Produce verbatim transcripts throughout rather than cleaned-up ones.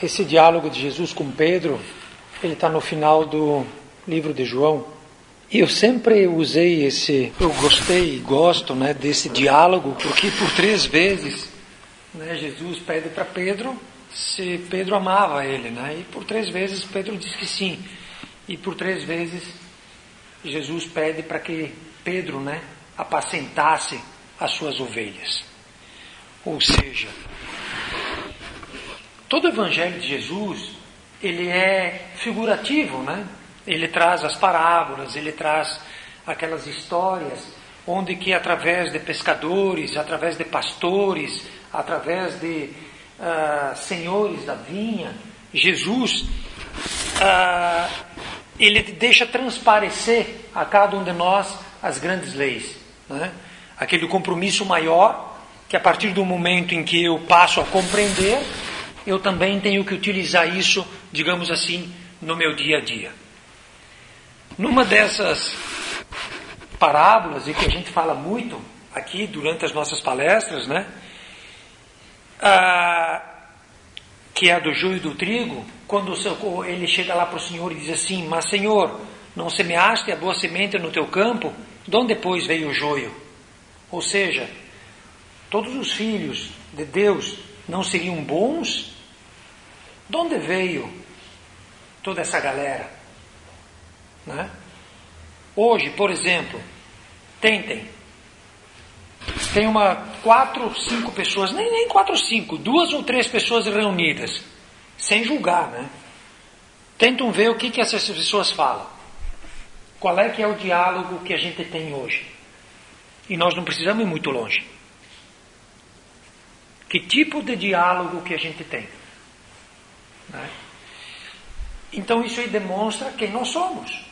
Esse diálogo de Jesus com Pedro, ele está no final do livro de João. E eu sempre usei esse, eu gostei e gosto, né, desse diálogo, porque por três vezes, né, Jesus pede para Pedro se Pedro amava ele, né? E por três vezes Pedro diz que sim. E por três vezes Jesus pede para que Pedro, né, apacentasse as suas ovelhas. Ou seja, todo o evangelho de Jesus, ele é figurativo, né? Ele traz as parábolas, ele traz aquelas histórias onde que através de pescadores, através de pastores, através de uh, senhores da vinha, Jesus, uh, ele deixa transparecer a cada um de nós as grandes leis, né? Aquele compromisso maior, que a partir do momento em que eu passo a compreender, eu também tenho que utilizar isso, digamos assim, no meu dia a dia. Numa dessas parábolas, e que a gente fala muito aqui durante as nossas palestras, né? Ah, que é a do joio e do trigo, quando ele chega lá para o Senhor e diz assim: mas Senhor, não semeaste a boa semente no teu campo? De onde depois veio o joio? Ou seja, todos os filhos de Deus não seriam bons? De onde veio toda essa galera? Né? Hoje, por exemplo, tentem. Tem uma quatro, cinco pessoas, nem, nem quatro, cinco, duas ou três pessoas reunidas, sem julgar, né? Tentam ver o que, que essas pessoas falam. Qual é que é o diálogo que a gente tem hoje? E nós não precisamos ir muito longe. Que tipo de diálogo que a gente tem? Né? Então isso aí demonstra quem nós somos.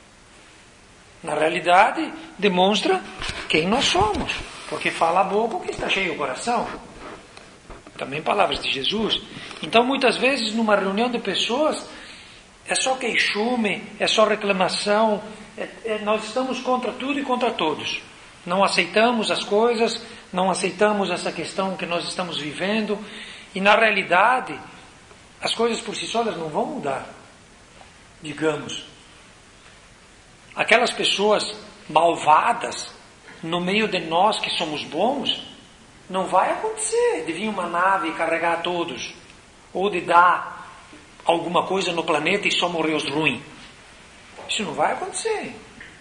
Na realidade, demonstra quem nós somos. Porque fala a boca o que está cheio o coração. Também palavras de Jesus. Então muitas vezes numa reunião de pessoas é só queixume, é só reclamação, é, é, nós estamos contra tudo e contra todos. Não aceitamos as coisas, não aceitamos essa questão que nós estamos vivendo, e na realidade as coisas por si só elas não vão mudar. Digamos, aquelas pessoas malvadas no meio de nós que somos bons, não vai acontecer de vir uma nave e carregar todos, ou de dar alguma coisa no planeta e só morrer os ruins. Isso não vai acontecer.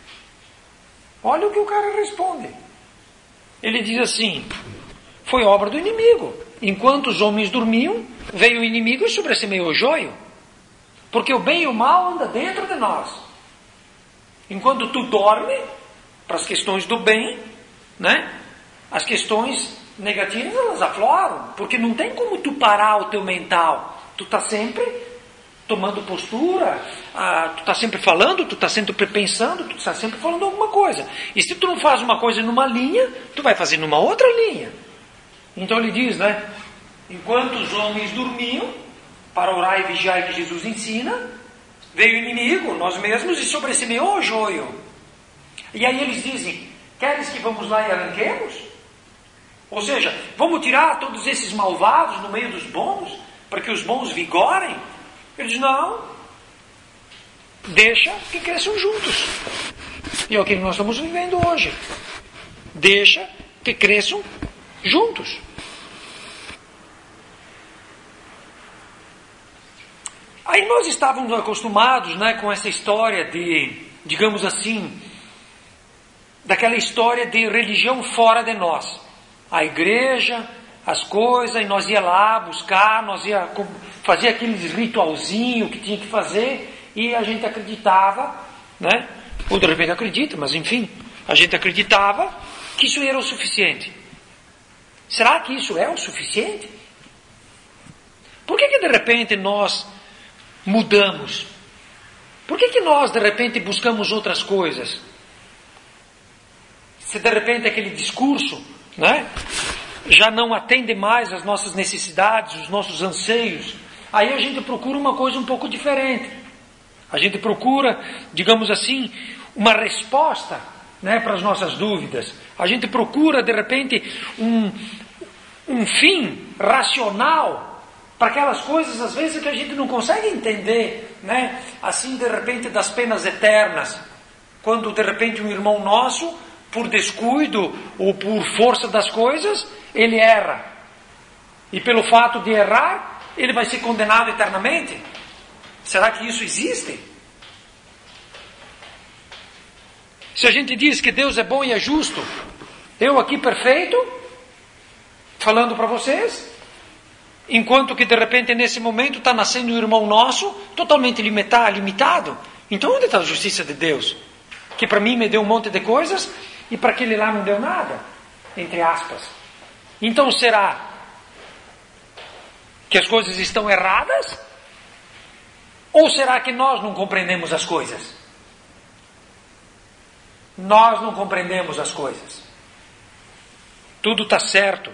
Olha o que o cara responde. Ele diz assim: foi obra do inimigo. Enquanto os homens dormiam, veio o inimigo e sobressemeou o joio. Porque o bem e o mal anda dentro de nós. Enquanto tu dorme, para as questões do bem, né? As questões negativas elas afloram. Porque não tem como tu parar o teu mental. Tu está sempre tomando postura, ah, tu está sempre falando, tu está sempre pensando, tu está sempre falando alguma coisa. E se tu não faz uma coisa numa linha, tu vai fazer numa outra linha. Então ele diz, né? Enquanto os homens dormiam, para orar e vigiar que Jesus ensina, veio o inimigo, nós mesmos, e sobressemeou o joio. E aí eles dizem: queres que vamos lá e arranquemos? Ou seja, vamos tirar todos esses malvados no meio dos bons, para que os bons vigorem? Ele diz: não, deixa que cresçam juntos. E é o que nós estamos vivendo hoje. Deixa que cresçam juntos. Aí nós estávamos acostumados, né, com essa história de, digamos assim, daquela história de religião fora de nós. A igreja, as coisas, e nós ia lá buscar, nós ia fazer aqueles ritualzinho que tinha que fazer, e a gente acreditava, né? Ou de repente acredita, mas enfim, a gente acreditava que isso era o suficiente. Será que isso é o suficiente? Por que que de repente nós mudamos? Por que que nós de repente buscamos outras coisas? Se de repente aquele discurso, né, já não atende mais às nossas necessidades, os nossos anseios, aí a gente procura uma coisa um pouco diferente. A gente procura, digamos assim, uma resposta, né, para as nossas dúvidas. A gente procura, de repente, um, um fim racional para aquelas coisas, às vezes, que a gente não consegue entender, né? Assim, de repente, das penas eternas. Quando, de repente, um irmão nosso, por descuido ou por força das coisas, ele erra. E pelo fato de errar, ele vai ser condenado eternamente? Será que isso existe? Se a gente diz que Deus é bom e é justo, eu aqui perfeito, falando para vocês, enquanto que de repente nesse momento está nascendo um irmão nosso totalmente limitado. Então onde está a justiça de Deus? Que para mim me deu um monte de coisas e para aquele lá não deu nada, entre aspas. Então será que as coisas estão erradas? Ou será que nós não compreendemos as coisas? Nós não compreendemos as coisas. Tudo está certo.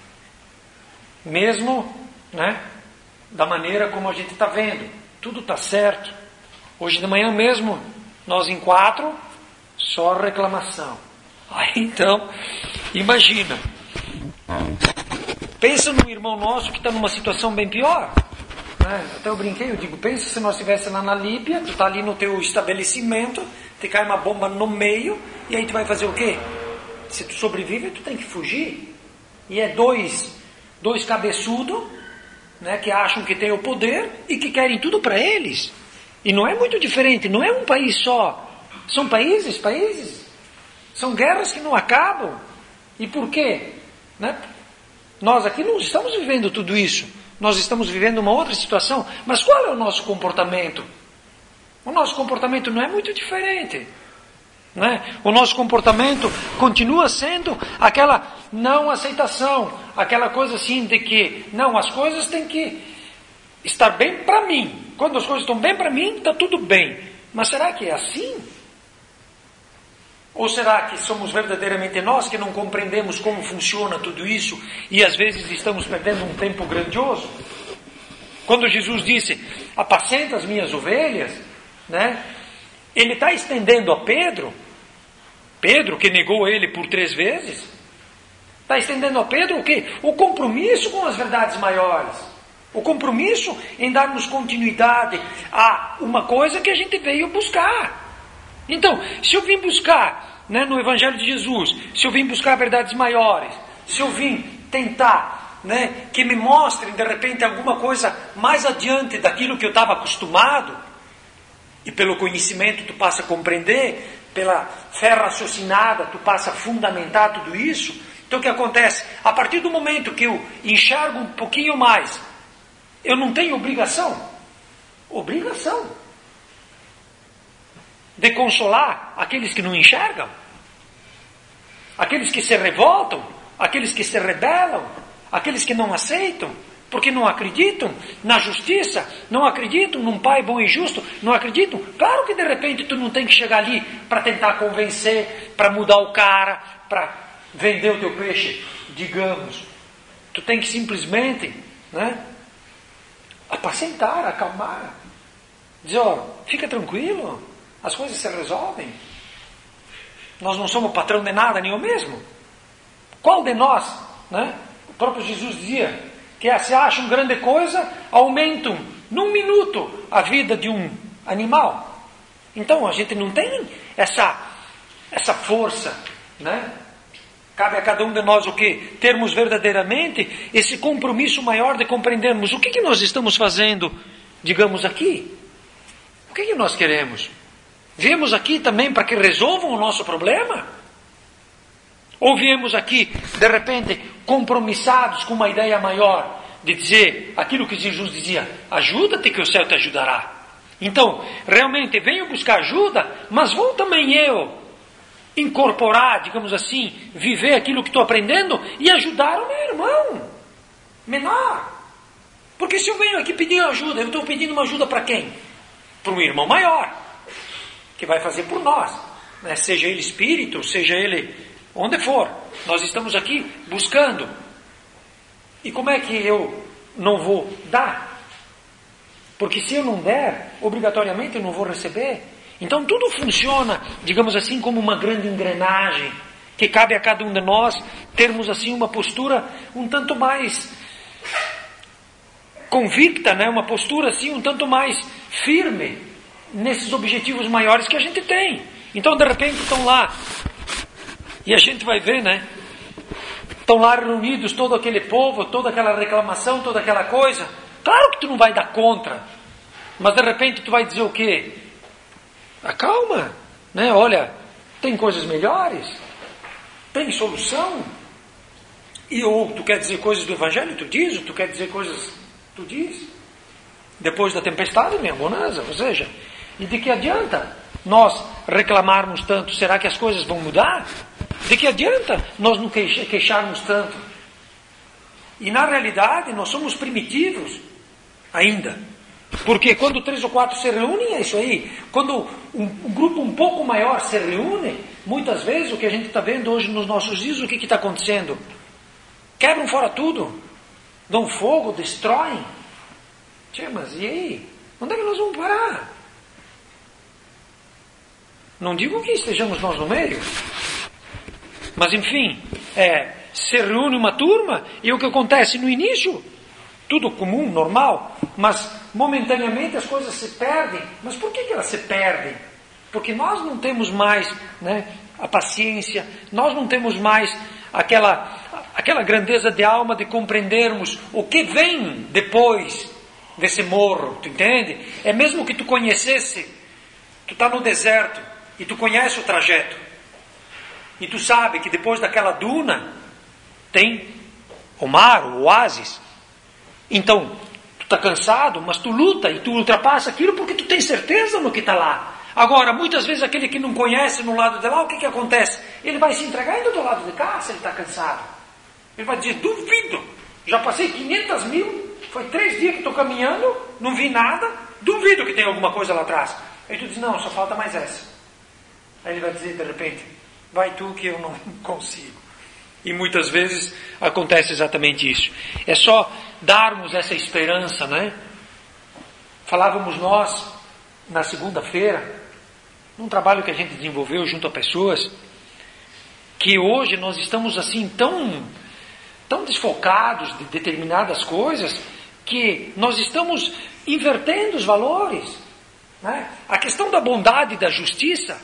Mesmo, né, da maneira como a gente está vendo. Tudo está certo. Hoje de manhã mesmo, nós em quatro, só reclamação. Aí então, imagina. Pensa num irmão nosso que está numa situação bem pior. Né? Até eu brinquei, eu digo, pensa se nós estivéssemos lá na Líbia, tu está ali no teu estabelecimento, te cai uma bomba no meio, e aí tu vai fazer o quê? Se tu sobrevive, tu tem que fugir. E é dois, dois cabeçudos, né, que acham que têm o poder e que querem tudo para eles. E não é muito diferente, não é um país só. São países, países. São guerras que não acabam. E por quê? Né? Nós aqui não estamos vivendo tudo isso. Nós estamos vivendo uma outra situação. Mas qual é o nosso comportamento? O nosso comportamento não é muito diferente. Né? O nosso comportamento continua sendo aquela não aceitação. Aquela coisa assim de que, não, as coisas têm que estar bem para mim. Quando as coisas estão bem para mim, está tudo bem. Mas será que é assim? Ou será que somos verdadeiramente nós que não compreendemos como funciona tudo isso e às vezes estamos perdendo um tempo grandioso? Quando Jesus disse, apacenta as minhas ovelhas, né? Ele está estendendo a Pedro, Pedro que negou ele por três vezes, está estendendo a Pedro o quê? O compromisso com as verdades maiores, o compromisso em darmos continuidade a uma coisa que a gente veio buscar. Então, se eu vim buscar, né, no Evangelho de Jesus, se eu vim buscar verdades maiores, se eu vim tentar, né, que me mostrem de repente alguma coisa mais adiante daquilo que eu estava acostumado, e pelo conhecimento tu passa a compreender, pela fé raciocinada tu passa a fundamentar tudo isso. Então o que acontece? A partir do momento que eu enxergo um pouquinho mais, eu não tenho obrigação, obrigação, de consolar aqueles que não enxergam, aqueles que se revoltam, aqueles que se rebelam, aqueles que não aceitam, porque não acreditam na justiça, não acreditam num pai bom e justo, não acreditam. Claro que de repente tu não tem que chegar ali para tentar convencer, para mudar o cara, para vender o teu peixe, digamos. Tu tem que simplesmente, né, apacentar, acalmar, dizer, ó, fica tranquilo, as coisas se resolvem. Nós não somos patrão de nada, nem eu mesmo. Qual de nós, né? O próprio Jesus dizia que se acham grande coisa, aumentam num minuto a vida de um animal. Então a gente não tem essa, essa força, né? Cabe a cada um de nós o quê? Termos verdadeiramente esse compromisso maior de compreendermos o que, que nós estamos fazendo, digamos aqui. O que, que nós queremos? Viemos aqui também para que resolvam o nosso problema? Ou viemos aqui, de repente, compromissados com uma ideia maior, de dizer aquilo que Jesus dizia, ajuda-te que o céu te ajudará. Então, realmente, venho buscar ajuda, mas vou também eu incorporar, digamos assim, viver aquilo que estou aprendendo e ajudar o meu irmão menor. Porque se eu venho aqui pedir ajuda, eu estou pedindo uma ajuda para quem? Para um irmão maior, que vai fazer por nós, né? Seja ele espírito, seja ele onde for. Nós estamos aqui buscando. E como é que eu não vou dar? Porque se eu não der, obrigatoriamente eu não vou receber. Então tudo funciona, digamos assim, como uma grande engrenagem, que cabe a cada um de nós termos assim uma postura um tanto mais convicta, né? Uma postura assim um tanto mais firme nesses objetivos maiores que a gente tem. Então, de repente, estão lá, e a gente vai ver, né? Estão lá reunidos todo aquele povo, toda aquela reclamação, toda aquela coisa. Claro que tu não vai dar contra, mas de repente tu vai dizer o quê? Acalma, né? Olha, tem coisas melhores, tem solução. E ou tu quer dizer coisas do Evangelho, tu diz, ou tu quer dizer coisas, tu diz. Depois da tempestade vem a bonança, ou seja, e de que adianta nós reclamarmos tanto? Será que as coisas vão mudar? De que adianta nós não queixarmos tanto? E na realidade nós somos primitivos ainda. Porque quando três ou quatro se reúnem, é isso aí. Quando um, um grupo um pouco maior se reúne, muitas vezes o que a gente está vendo hoje nos nossos dias, o que está acontecendo? Quebram fora tudo, dão fogo, destroem. Tchê, mas e aí? Onde é que nós vamos parar? Não digo que estejamos nós no meio. Mas enfim, é, se reúne uma turma e o que acontece no início? Tudo comum, normal, mas momentaneamente as coisas se perdem. Mas por que, que elas se perdem? Porque nós não temos mais, né, a paciência, nós não temos mais aquela, aquela grandeza de alma de compreendermos o que vem depois desse morro, tu entende? É mesmo que tu conhecesse, tu está no deserto e tu conhece o trajeto. E tu sabe que depois daquela duna tem o mar, o oásis. Então, tu está cansado, mas tu luta e tu ultrapassa aquilo porque tu tens certeza no que está lá. Agora, muitas vezes aquele que não conhece no lado de lá, o que, que acontece? Ele vai se entregar indo do lado de cá se ele está cansado. Ele vai dizer, duvido, já passei quinhentas mil, foi três dias que estou caminhando, não vi nada, duvido que tem alguma coisa lá atrás. Aí tu diz, não, só falta mais essa. Aí ele vai dizer de repente, vai tu que eu não consigo. E muitas vezes acontece exatamente isso. É só darmos essa esperança, né? Falávamos nós, na segunda-feira, num trabalho que a gente desenvolveu junto a pessoas, que hoje nós estamos assim tão, tão desfocados de determinadas coisas, que nós estamos invertendo os valores, né? A questão da bondade e da justiça,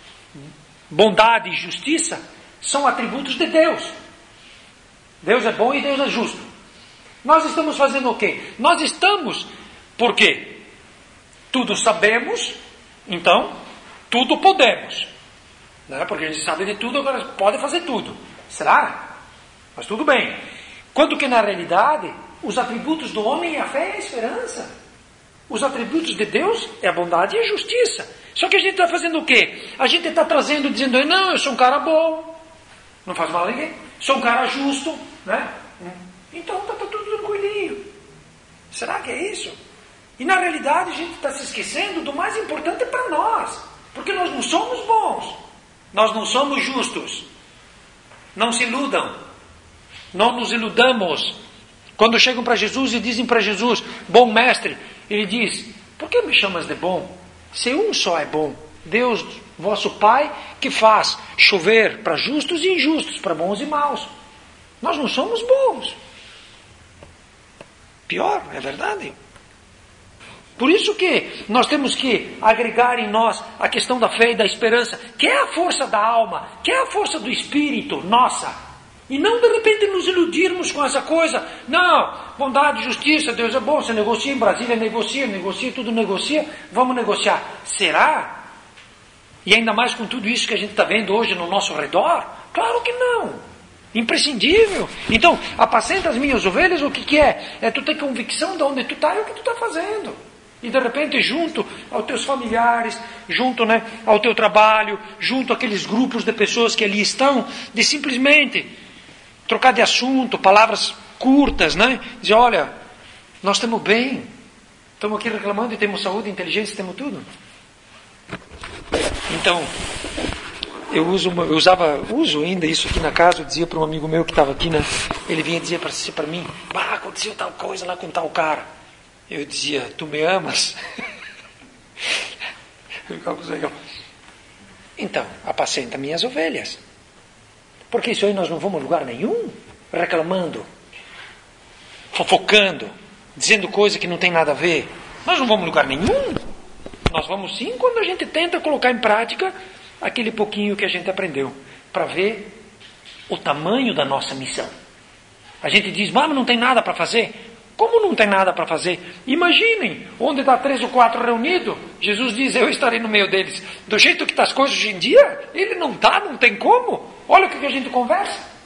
bondade e justiça são atributos de Deus. Deus é bom e Deus é justo. Nós estamos fazendo o quê? Nós estamos, por quê? Tudo sabemos, então tudo podemos. Né? Porque a gente sabe de tudo, agora pode fazer tudo. Será? Mas tudo bem. Quando que na realidade os atributos do homem é a fé e a esperança. Os atributos de Deus é a bondade e a justiça. Só que a gente está fazendo o quê? A gente está trazendo, dizendo, não, eu sou um cara bom, não faz mal a ninguém, sou um cara justo, né? Então está tá tudo tranquilinho. Será que é isso? E na realidade a gente está se esquecendo do mais importante para nós, porque nós não somos bons, nós não somos justos. Não se iludam, não nos iludamos. Quando chegam para Jesus e dizem para Jesus, bom mestre, ele diz, por que me chamas de bom? Se um só é bom, Deus, vosso Pai, que faz chover para justos e injustos, para bons e maus. Nós não somos bons. Pior, é verdade. Por isso que nós temos que agregar em nós a questão da fé e da esperança, que é a força da alma, que é a força do espírito, nossa. E não de repente nos iludirmos com essa coisa. Não, bondade, justiça, Deus é bom, você negocia em Brasília, negocia, negocia, tudo negocia, vamos negociar. Será? E ainda mais com tudo isso que a gente está vendo hoje no nosso redor? Claro que não. Imprescindível. Então, apacenta as minhas ovelhas, o que, que é? É tu ter convicção de onde tu está e o que tu está fazendo. E de repente junto aos teus familiares, junto, né, ao teu trabalho, junto àqueles grupos de pessoas que ali estão, de simplesmente trocar de assunto, palavras curtas, né? Dizer, olha, nós estamos bem, estamos aqui reclamando e temos saúde, inteligência, temos tudo. Então, eu, uso uma, eu usava, uso ainda isso aqui na casa, eu dizia para um amigo meu que estava aqui, né? Ele vinha dizer para si, para mim, bah, aconteceu tal coisa lá com tal cara. Eu dizia, tu me amas? Então, apacenta minhas ovelhas. Porque isso aí nós não vamos a lugar nenhum reclamando, fofocando. dizendo coisa que não tem nada a ver. Nós não vamos em lugar nenhum. Nós vamos sim quando a gente tenta colocar em prática aquele pouquinho que a gente aprendeu, para ver o tamanho da nossa missão. A gente diz, mas não tem nada para fazer. Como não tem nada para fazer? Imaginem, onde está três ou quatro reunidos, Jesus diz, eu estarei no meio deles. Do jeito que está as coisas hoje em dia, ele não está, não tem como. Olha o que a gente conversa.